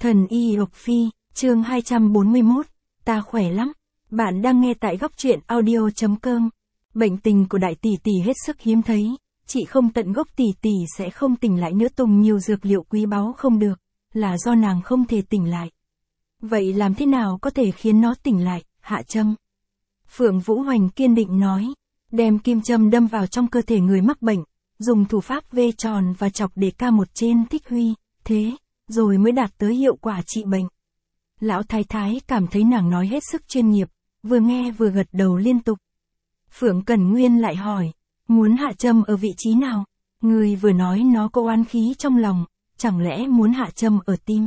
Thần y Độc Phi, chương 241, ta khỏe lắm. Bạn đang nghe tại góc truyện audio.com. Bệnh tình của đại tỷ tỷ hết sức hiếm thấy, chị không tận gốc tỷ tỷ sẽ không tỉnh lại nữa. Tùng nhiều dược liệu quý báu không được, là do nàng không thể tỉnh lại. Vậy làm thế nào có thể khiến nó tỉnh lại? Hạ châm. Phượng Vũ Hoành kiên định nói, đem kim châm đâm vào trong cơ thể người mắc bệnh, dùng thủ pháp vê tròn và chọc để ca một trên thích huy, thế rồi mới đạt tới hiệu quả trị bệnh. Lão thái thái cảm thấy nàng nói hết sức chuyên nghiệp, vừa nghe vừa gật đầu liên tục. Phượng Cẩn Nguyên lại hỏi, muốn hạ châm ở vị trí nào? Người vừa nói nó có oán khí trong lòng, chẳng lẽ muốn hạ châm ở tim?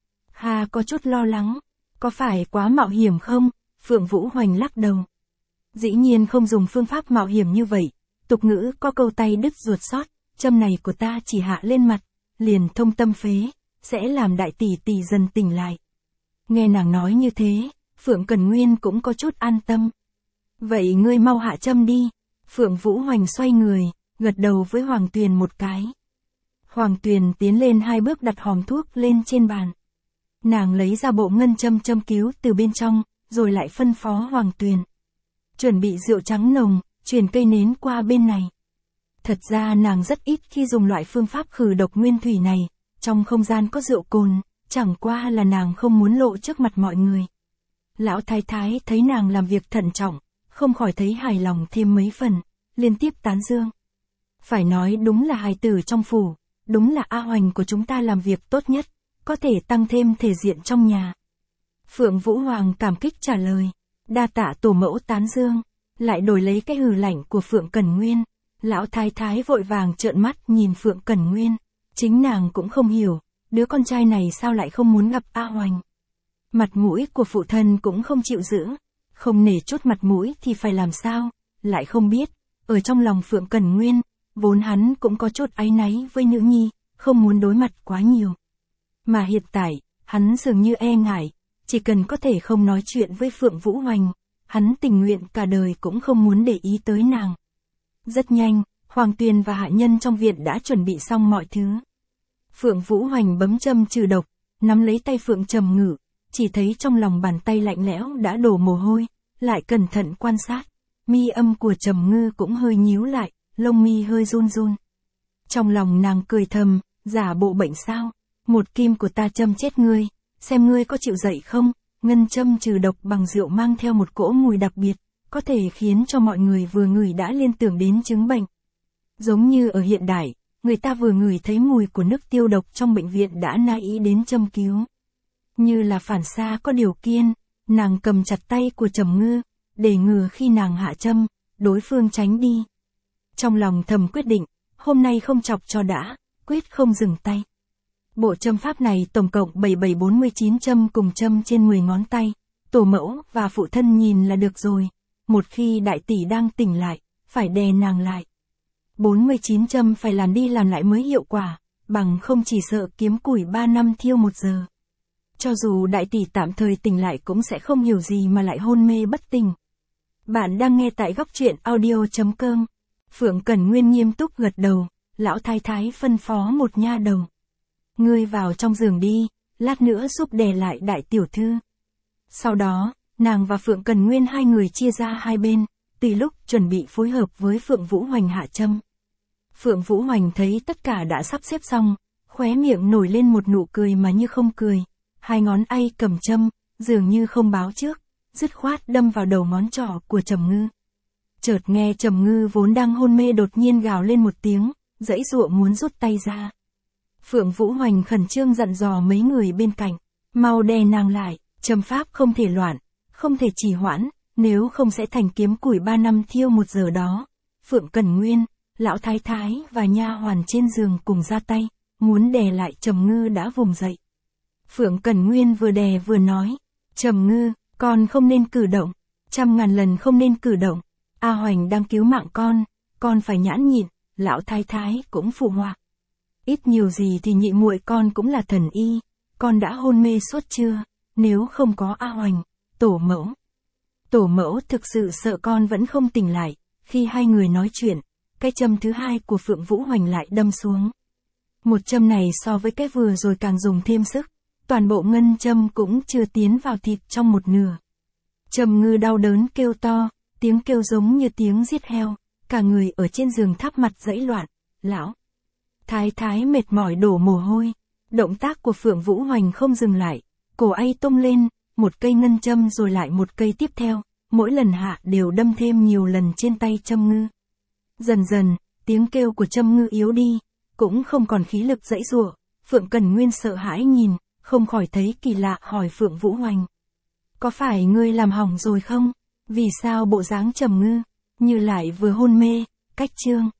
Hà có chút lo lắng, có phải quá mạo hiểm không? Phượng Vũ Hoành lắc đầu. Dĩ nhiên không dùng phương pháp mạo hiểm như vậy, tục ngữ có câu tay đứt ruột sót, châm này của ta chỉ hạ lên mặt, liền thông tâm phế, sẽ làm đại tỷ tỷ dần tỉnh lại. Nghe nàng nói như thế, Phượng Cẩn Nguyên cũng có chút an tâm. Vậy ngươi mau hạ châm đi. Phượng Vũ Hoành xoay người, gật đầu với Hoàng Tuyền một cái. Hoàng Tuyền tiến lên 2 bước đặt hòm thuốc lên trên bàn. Nàng lấy ra bộ ngân châm châm cứu từ bên trong, rồi lại phân phó Hoàng Tuyền. Chuẩn bị rượu trắng nồng, truyền cây nến qua bên này. Thật ra nàng rất ít khi dùng loại phương pháp khử độc nguyên thủy này, trong không gian có rượu cồn, chẳng qua là nàng không muốn lộ trước mặt mọi người. Lão thái thái thấy nàng làm việc thận trọng, không khỏi thấy hài lòng thêm mấy phần, liên tiếp tán dương. Phải nói đúng là hài tử trong phủ, đúng là A Hoành của chúng ta làm việc tốt nhất, có thể tăng thêm thể diện trong nhà. Phượng Vũ Hoàng cảm kích trả lời, đa tạ tổ mẫu tán dương, lại đổi lấy cái hừ lạnh của Phượng Cẩn Nguyên. Lão thái thái vội vàng trợn mắt nhìn Phượng Cẩn Nguyên, chính nàng cũng không hiểu, đứa con trai này sao lại không muốn gặp A Hoành. Mặt mũi của phụ thân cũng không chịu giữ, không nể chút mặt mũi thì phải làm sao, lại không biết, ở trong lòng Phượng Cẩn Nguyên, vốn hắn cũng có chút áy náy với nữ nhi, không muốn đối mặt quá nhiều. Mà hiện tại, hắn dường như e ngại, chỉ cần có thể không nói chuyện với Phượng Vũ Hoành, hắn tình nguyện cả đời cũng không muốn để ý tới nàng. Rất nhanh, Hoàng Tuyền và hạ nhân trong viện đã chuẩn bị xong mọi thứ. Phượng Vũ Hoành bấm châm trừ độc, nắm lấy tay Phượng Trầm Ngự, chỉ thấy trong lòng bàn tay lạnh lẽo đã đổ mồ hôi, lại cẩn thận quan sát, mi âm của Trầm Ngư cũng hơi nhíu lại, lông mi hơi run run. Trong lòng nàng cười thầm, giả bộ bệnh sao, một kim của ta châm chết ngươi, xem ngươi có chịu dậy không. Ngân châm trừ độc bằng rượu mang theo một cỗ mùi đặc biệt, có thể khiến cho mọi người vừa ngửi đã liên tưởng đến chứng bệnh. Giống như ở hiện đại, người ta vừa ngửi thấy mùi của nước tiêu độc trong bệnh viện đã nai ý đến châm cứu. Như là phản xạ có điều kiên, nàng cầm chặt tay của Trầm Ngư, để ngừa khi nàng hạ châm, đối phương tránh đi. Trong lòng thầm quyết định, hôm nay không chọc cho đã, quyết không dừng tay. Bộ châm pháp này tổng cộng 7749 châm cùng châm trên 10 ngón tay, tổ mẫu và phụ thân nhìn là được rồi, một khi đại tỷ đang tỉnh lại, phải đè nàng lại. 49 châm phải làm đi làm lại mới hiệu quả, bằng không chỉ sợ kiếm củi 3 năm thiêu 1 giờ. Cho dù đại tỷ tạm thời tỉnh lại cũng sẽ không hiểu gì mà lại hôn mê bất tỉnh. Bạn đang nghe tại góc truyện audio.com. Phượng Cẩn Nguyên nghiêm túc gật đầu, lão thái thái phân phó một nha đầu. Ngươi vào trong giường đi, lát nữa giúp đè lại đại tiểu thư. Sau đó, nàng và Phượng Cẩn Nguyên hai người chia ra hai bên, tùy lúc chuẩn bị phối hợp với Phượng Vũ Hoành hạ châm. Phượng Vũ Hoành thấy tất cả đã sắp xếp xong, khóe miệng nổi lên một nụ cười mà như không cười, 2 ngón tay cầm châm, dường như không báo trước, dứt khoát đâm vào đầu ngón trỏ của Trầm Ngư. Chợt nghe Trầm Ngư vốn đang hôn mê đột nhiên gào lên một tiếng, giãy giụa muốn rút tay ra. Phượng Vũ Hoành khẩn trương dặn dò mấy người bên cạnh, mau đè nàng lại, châm pháp không thể loạn, không thể trì hoãn, nếu không sẽ thành kiếm củi 3 năm thiêu 1 giờ đó. Phượng Cẩn Nguyên, lão thái thái và nha hoàn trên giường cùng ra tay, muốn đè lại Trầm Ngư đã vùng dậy. Phượng Cẩn Nguyên vừa đè vừa nói, Trầm Ngư, con không nên cử động, 100.000 lần không nên cử động, A Hoành đang cứu mạng con phải nhãn nhịn. Lão thái thái cũng phụ họa. Ít nhiều gì thì nhị muội con cũng là thần y, con đã hôn mê suốt chưa, nếu không có A Hoành, tổ mẫu thực sự sợ con vẫn không tỉnh lại. Khi hai người nói chuyện, cái châm thứ hai của Phượng Vũ Hoành lại đâm xuống. Một châm này so với cái vừa rồi càng dùng thêm sức, toàn bộ ngân châm cũng chưa tiến vào thịt trong một nửa. Trầm Ngư đau đớn kêu to, tiếng kêu giống như tiếng giết heo, cả người ở trên giường tháp mặt dẫy loạn. Lão Thái Thái mệt mỏi đổ mồ hôi, động tác của Phượng Vũ Hoành không dừng lại, cổ ay tung lên, một cây ngân châm rồi lại một cây tiếp theo, mỗi lần hạ đều đâm thêm nhiều lần trên tay Trầm Ngư. Dần dần, tiếng kêu của Trầm Ngư yếu đi, cũng không còn khí lực giãy giụa. Phượng Cẩn Nguyên sợ hãi nhìn, không khỏi thấy kỳ lạ hỏi Phượng Vũ Hoành. Có phải ngươi làm hỏng rồi không? Vì sao bộ dáng Trầm Ngư, như lại vừa hôn mê, cách chương.